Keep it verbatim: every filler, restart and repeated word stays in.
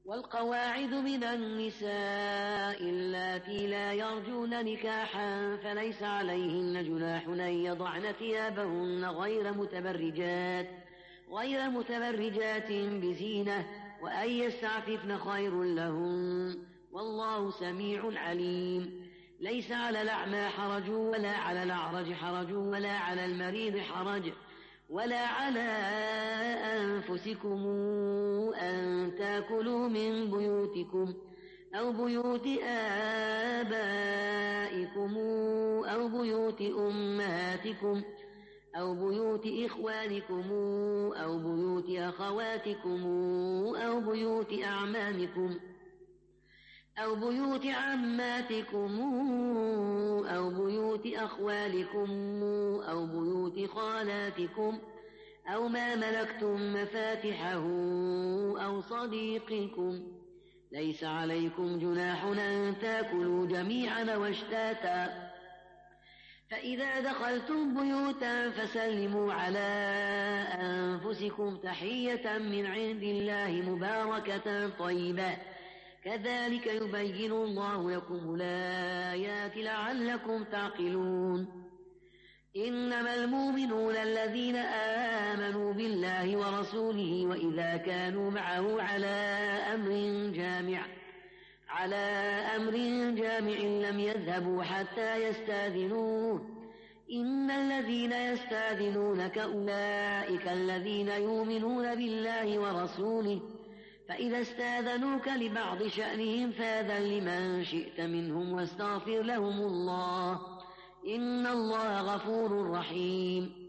والقواعد من النساء اللاتي لا يرجون نكاحا فليس عليهن جناح أن يضعن ثيابهن غير متبرجات غير متبرجات بزينة وأن يستعففن خير لهن والله سميع عليم. ليس على الأعمى حرج ولا على الأعرج حرج ولا على المريض حرج ولا على أنفسكم أن تأكلوا من بيوتكم أو بيوت آبائكم أو بيوت أمهاتكم أو بيوت إخوانكم أو بيوت أخواتكم أو بيوت أعمامكم أو بيوت عماتكم أو بيوت أخوالكم أو بيوت خالاتكم أو ما ملكتم مفاتحه أو صديقكم. ليس عليكم جناح أن تأكلوا جميعا واشتاتا فإذا دخلتم بيوتا فسلموا على أنفسكم تحية من عند الله مباركة طيبة كذلك يبين الله لكم الآيات لعلكم تعقلون. إنما المؤمنون الذين آمنوا بالله ورسوله وإذا كانوا معه على أمر جامع على أمر جامع لم يذهبوا حتى يستاذنوه إن الذين يستاذنونك أولئك الذين يؤمنون بالله ورسوله فإذا استاذنوك لبعض شأنهم فاذن لمن شئت منهم واستغفر لهم الله إن الله غفور رحيم.